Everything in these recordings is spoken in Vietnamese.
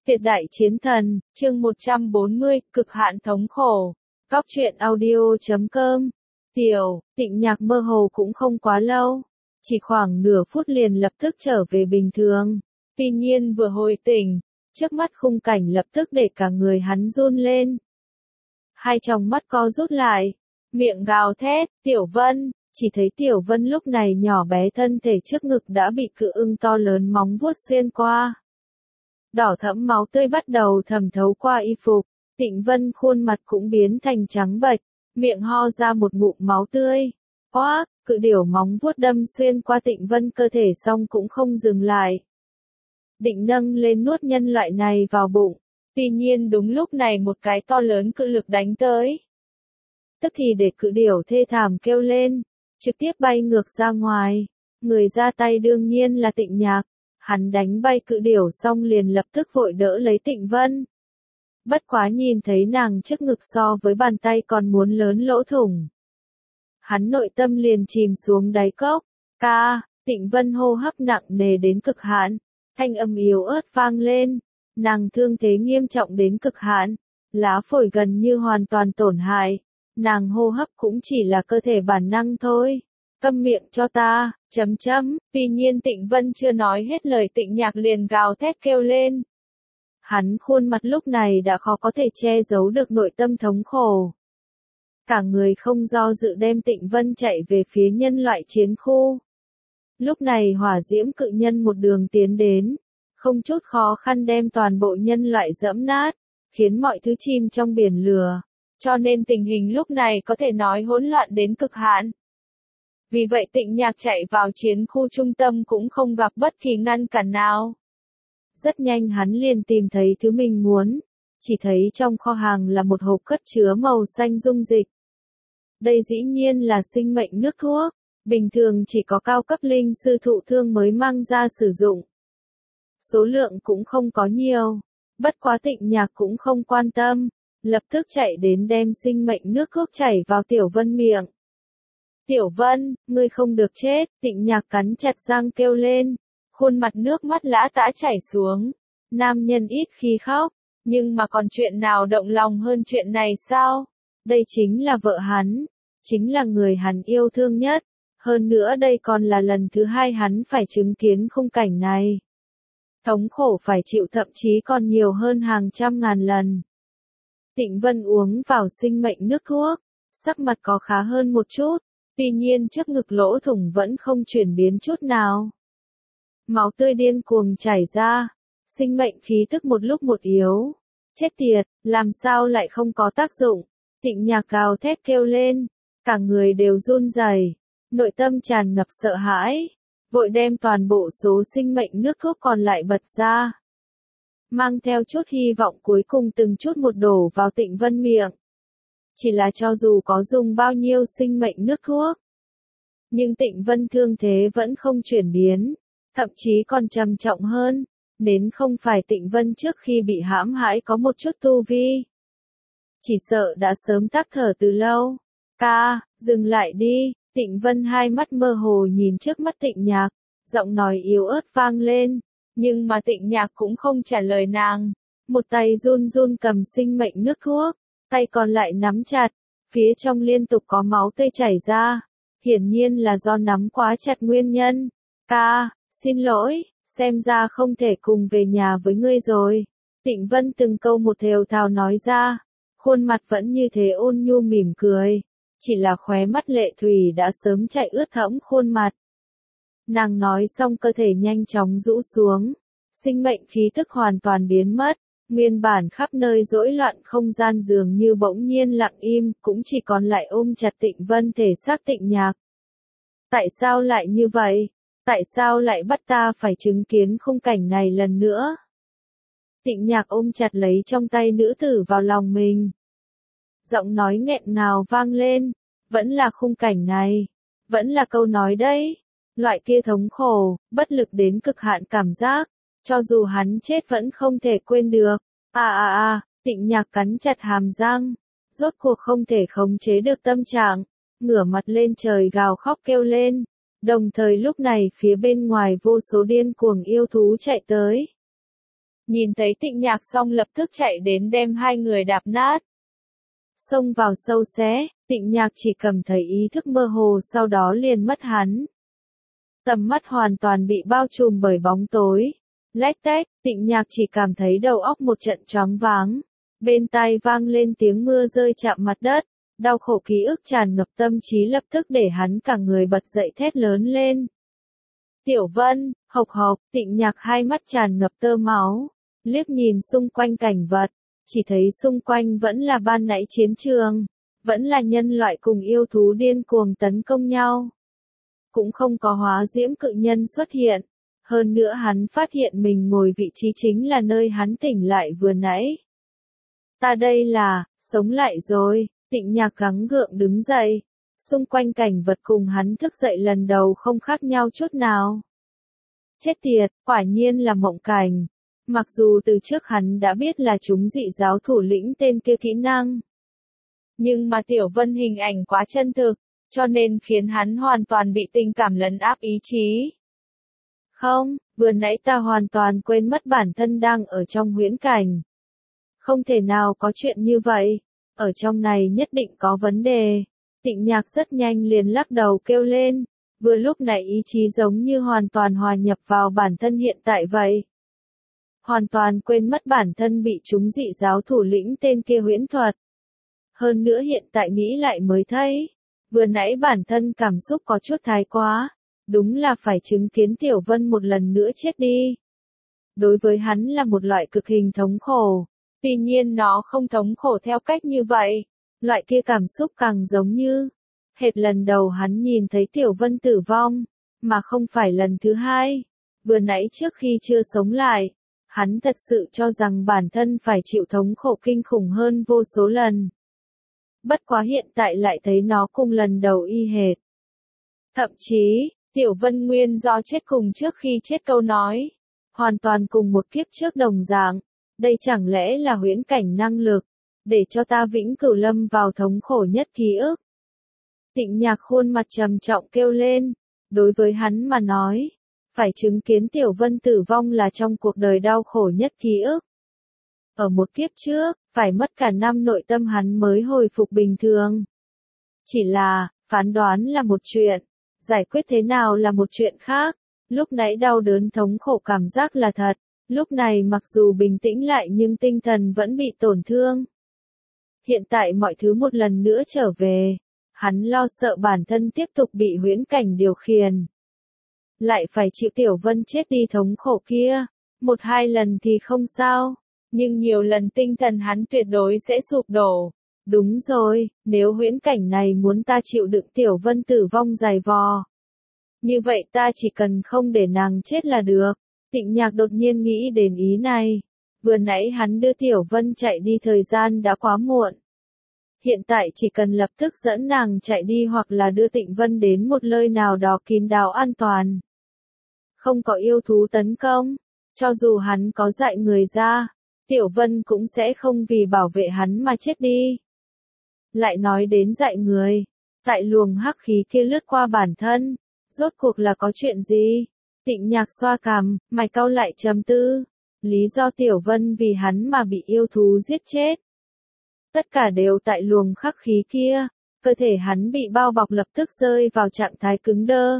Tuyệt đại chiến thần, chương 140, cực hạn thống khổ. Góc truyện audio.com. Tịnh Nhạc mơ hồ cũng không quá lâu. Chỉ khoảng nửa phút liền lập tức trở về bình thường. Tuy nhiên vừa hồi tỉnh, trước mắt khung cảnh lập tức để cả người hắn run lên. Hai tròng mắt co rút lại, miệng gào thét, Tiểu Vân, chỉ thấy Tiểu Vân lúc này nhỏ bé thân thể trước ngực đã bị cự ưng to lớn móng vuốt xuyên qua. Đỏ thẫm máu tươi bắt đầu thẩm thấu qua y phục, Tịnh Vân khuôn mặt cũng biến thành trắng bệch, miệng ho ra một ngụm máu tươi. Oác, cự điểu móng vuốt đâm xuyên qua Tịnh Vân cơ thể xong cũng không dừng lại. Định nâng lên nuốt nhân loại này vào bụng, tuy nhiên đúng lúc này một cái to lớn cự lực đánh tới. Tức thì để cự điểu thê thảm kêu lên, trực tiếp bay ngược ra ngoài, người ra tay đương nhiên là Tịnh Nhạc. Hắn đánh bay cự điểu xong liền lập tức vội đỡ lấy Tịnh Vân. Bất quá nhìn thấy nàng trước ngực so với bàn tay còn muốn lớn lỗ thủng. Hắn nội tâm liền chìm xuống đáy cốc. Tịnh Vân hô hấp nặng nề đến cực hạn, thanh âm yếu ớt vang lên. Nàng thương thế nghiêm trọng đến cực hạn, lá phổi gần như hoàn toàn tổn hại. Nàng hô hấp cũng chỉ là cơ thể bản năng thôi. Câm miệng cho ta, Tuy nhiên Tịnh Vân chưa nói hết lời Tịnh Nhạc liền gào thét kêu lên. Hắn khuôn mặt lúc này đã khó có thể che giấu được nội tâm thống khổ. Cả người không do dự đem Tịnh Vân chạy về phía nhân loại chiến khu. Lúc này hỏa diễm cự nhân một đường tiến đến, không chút khó khăn đem toàn bộ nhân loại dẫm nát, khiến mọi thứ chìm trong biển lửa. Cho nên tình hình lúc này có thể nói hỗn loạn đến cực hạn. Vì vậy Tịnh Nhạc chạy vào chiến khu trung tâm cũng không gặp bất kỳ ngăn cản nào. Rất nhanh hắn liền tìm thấy thứ mình muốn, chỉ thấy trong kho hàng là một hộp cất chứa màu xanh dung dịch. Đây dĩ nhiên là sinh mệnh nước thuốc, bình thường chỉ có cao cấp linh sư thụ thương mới mang ra sử dụng. Số lượng cũng không có nhiều, bất quá Tịnh Nhạc cũng không quan tâm, lập tức chạy đến đem sinh mệnh nước thuốc chảy vào Tiểu Vân miệng. Tiểu Vân, ngươi không được chết, Tịnh Nhạc cắn chặt răng kêu lên, khuôn mặt nước mắt lã tã chảy xuống. Nam nhân ít khi khóc, nhưng mà còn chuyện nào động lòng hơn chuyện này sao? Đây chính là vợ hắn, chính là người hắn yêu thương nhất, hơn nữa đây còn là lần thứ hai hắn phải chứng kiến khung cảnh này. Thống khổ phải chịu thậm chí còn nhiều hơn hàng trăm ngàn lần. Tịnh Vân uống vào sinh mệnh nước thuốc, sắc mặt có khá hơn một chút. Tuy nhiên trước ngực lỗ thủng vẫn không chuyển biến chút nào. Máu tươi điên cuồng chảy ra, sinh mệnh khí tức một lúc một yếu. Chết tiệt, làm sao lại không có tác dụng? Tịnh Nhạc gào thét kêu lên, cả người đều run rẩy, nội tâm tràn ngập sợ hãi, vội đem toàn bộ số sinh mệnh nước thuốc còn lại bật ra. Mang theo chút hy vọng cuối cùng từng chút một đổ vào Tịnh Vân miệng. Chỉ là cho dù có dùng bao nhiêu sinh mệnh nước thuốc, nhưng Tịnh Vân thương thế vẫn không chuyển biến, thậm chí còn trầm trọng hơn, đến không phải Tịnh Vân trước khi bị hãm hại có một chút tu vi. Chỉ sợ đã sớm tắc thở từ lâu. Dừng lại đi, Tịnh Vân hai mắt mơ hồ nhìn trước mắt Tịnh Nhạc, giọng nói yếu ớt vang lên, nhưng mà Tịnh Nhạc cũng không trả lời nàng, một tay run run cầm sinh mệnh nước thuốc. Tay còn lại nắm chặt, phía trong liên tục có máu tươi chảy ra, hiển nhiên là do nắm quá chặt nguyên nhân. Xin lỗi, xem ra không thể cùng về nhà với ngươi rồi. Tịnh Vân từng câu một thều thào nói ra, khuôn mặt vẫn như thế ôn nhu mỉm cười, chỉ là khóe mắt lệ thủy đã sớm chạy ướt thẫm khuôn mặt. Nàng nói xong cơ thể nhanh chóng rũ xuống, sinh mệnh khí tức hoàn toàn biến mất. Nguyên bản khắp nơi rối loạn không gian dường như bỗng nhiên lặng im, cũng chỉ còn lại ôm chặt Tịnh Vân thể xác Tịnh Nhạc. Tại sao lại như vậy? Tại sao lại bắt ta phải chứng kiến khung cảnh này lần nữa? Tịnh Nhạc ôm chặt lấy trong tay nữ tử vào lòng mình. Giọng nói nghẹn ngào vang lên, vẫn là khung cảnh này, vẫn là câu nói đấy, loại kia thống khổ, bất lực đến cực hạn cảm giác. Cho dù hắn chết vẫn không thể quên được. Tịnh Nhạc cắn chặt hàm răng, rốt cuộc không thể khống chế được tâm trạng, ngửa mặt lên trời gào khóc kêu lên. Đồng thời lúc này phía bên ngoài vô số điên cuồng yêu thú chạy tới. Nhìn thấy Tịnh Nhạc xong lập tức chạy đến đem hai người đạp nát. Xông vào sâu xé, Tịnh Nhạc chỉ cảm thấy ý thức mơ hồ sau đó liền mất hắn. Tầm mắt hoàn toàn bị bao trùm bởi bóng tối. Lách tách, Tịnh Nhạc chỉ cảm thấy đầu óc một trận choáng váng. Bên tai vang lên tiếng mưa rơi chạm mặt đất. Đau khổ ký ức tràn ngập tâm trí lập tức để hắn cả người bật dậy thét lớn lên. Tiểu Vân, hộc hộc, Tịnh Nhạc hai mắt tràn ngập tơ máu. Liếc nhìn xung quanh cảnh vật. Chỉ thấy xung quanh vẫn là ban nãy chiến trường. Vẫn là nhân loại cùng yêu thú điên cuồng tấn công nhau. Cũng không có hóa diễm cự nhân xuất hiện. Hơn nữa hắn phát hiện mình ngồi vị trí chính là nơi hắn tỉnh lại vừa nãy. Ta đây là, sống lại rồi, Tịnh Nhạc gắng gượng đứng dậy. Xung quanh cảnh vật cùng hắn thức dậy lần đầu không khác nhau chút nào. Chết tiệt, quả nhiên là mộng cảnh. Mặc dù từ trước hắn đã biết là chúng dị giáo thủ lĩnh tên kia kỹ năng. Nhưng mà Tiểu Vân hình ảnh quá chân thực, cho nên khiến hắn hoàn toàn bị tình cảm lấn áp ý chí. Không, vừa nãy ta hoàn toàn quên mất bản thân đang ở trong huyễn cảnh. Không thể nào có chuyện như vậy, ở trong này nhất định có vấn đề. Tịnh Nhạc rất nhanh liền lắc đầu kêu lên, vừa lúc này ý chí giống như hoàn toàn hòa nhập vào bản thân hiện tại vậy. Hoàn toàn quên mất bản thân bị chúng dị giáo thủ lĩnh tên kia huyễn thuật. Hơn nữa hiện tại nghĩ lại mới thấy, vừa nãy bản thân cảm xúc có chút thái quá, đúng là phải chứng kiến Tiểu Vân một lần nữa chết đi. Đối với hắn là một loại cực hình thống khổ, tuy nhiên nó không thống khổ theo cách như vậy, loại kia cảm xúc càng giống như, hệt lần đầu hắn nhìn thấy Tiểu Vân tử vong, mà không phải lần thứ hai, vừa nãy trước khi chưa sống lại. Hắn thật sự cho rằng bản thân phải chịu thống khổ kinh khủng hơn vô số lần. Bất quá hiện tại lại thấy nó cùng lần đầu y hệt. Thậm chí, Tiểu Vân nguyên do chết cùng trước khi chết câu nói. Hoàn toàn cùng một kiếp trước đồng dạng. Đây chẳng lẽ là huyễn cảnh năng lực, để cho ta vĩnh cửu lâm vào thống khổ nhất ký ức. Tịnh Nhạc khuôn mặt trầm trọng kêu lên. Đối với hắn mà nói. Phải chứng kiến Tiểu Vân tử vong là trong cuộc đời đau khổ nhất ký ức. Ở một kiếp trước, phải mất cả năm nội tâm hắn mới hồi phục bình thường. Chỉ là, phán đoán là một chuyện, giải quyết thế nào là một chuyện khác. Lúc nãy đau đớn thống khổ cảm giác là thật, lúc này mặc dù bình tĩnh lại nhưng tinh thần vẫn bị tổn thương. Hiện tại mọi thứ một lần nữa trở về, hắn lo sợ bản thân tiếp tục bị huyễn cảnh điều khiển. Lại phải chịu Tiểu Vân chết đi thống khổ kia, một hai lần thì không sao, nhưng nhiều lần tinh thần hắn tuyệt đối sẽ sụp đổ. Đúng rồi, nếu huyễn cảnh này muốn ta chịu đựng Tiểu Vân tử vong dài vò. Như vậy ta chỉ cần không để nàng chết là được. Tịnh Nhạc đột nhiên nghĩ đến ý này. Vừa nãy hắn đưa Tiểu Vân chạy đi thời gian đã quá muộn. Hiện tại chỉ cần lập tức dẫn nàng chạy đi hoặc là đưa Tịnh Vân đến một nơi nào đó kín đáo an toàn. Không có yêu thú tấn công, cho dù hắn có dạy người ra, Tiểu Vân cũng sẽ không vì bảo vệ hắn mà chết đi. Lại nói đến dạy người, tại luồng hắc khí kia lướt qua bản thân, rốt cuộc là có chuyện gì? Tịnh Nhạc xoa cằm, mày cau lại trầm tư, lý do Tiểu Vân vì hắn mà bị yêu thú giết chết. Tất cả đều tại luồng khắc khí kia, cơ thể hắn bị bao bọc lập tức rơi vào trạng thái cứng đơ.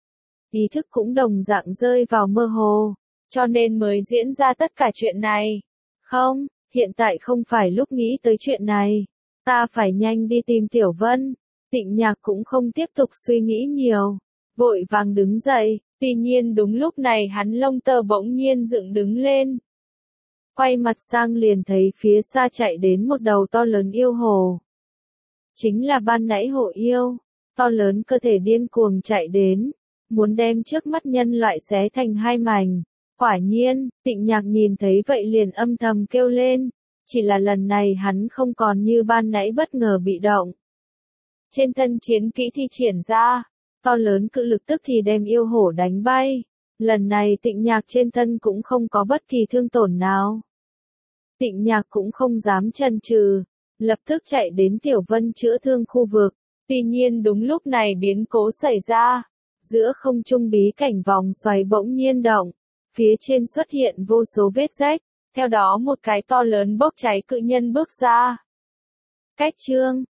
Ý thức cũng đồng dạng rơi vào mơ hồ, cho nên mới diễn ra tất cả chuyện này. Không, hiện tại không phải lúc nghĩ tới chuyện này. Ta phải nhanh đi tìm Tiểu Vân. Tịnh Nhạc cũng không tiếp tục suy nghĩ nhiều. Vội vàng đứng dậy, tuy nhiên đúng lúc này hắn lông tơ bỗng nhiên dựng đứng lên. Quay mặt sang liền thấy phía xa chạy đến một đầu to lớn yêu hồ. Chính là ban nãy hồ yêu, to lớn cơ thể điên cuồng chạy đến, muốn đem trước mắt nhân loại xé thành hai mảnh. Quả nhiên, Tịnh Nhạc nhìn thấy vậy liền âm thầm kêu lên, chỉ là lần này hắn không còn như ban nãy bất ngờ bị động. Trên thân chiến kỹ thi triển ra, to lớn cự lực tức thì đem yêu hổ đánh bay. Lần này Tịnh Nhạc trên thân cũng không có bất kỳ thương tổn nào. Tịnh Nhạc cũng không dám chần chừ, lập tức chạy đến Tiểu Vân chữa thương khu vực. Tuy nhiên đúng lúc này biến cố xảy ra, giữa không trung bí cảnh vòng xoáy bỗng nhiên động, phía trên xuất hiện vô số vết rách, Theo đó một cái to lớn bốc cháy cự nhân bước ra. Cách chương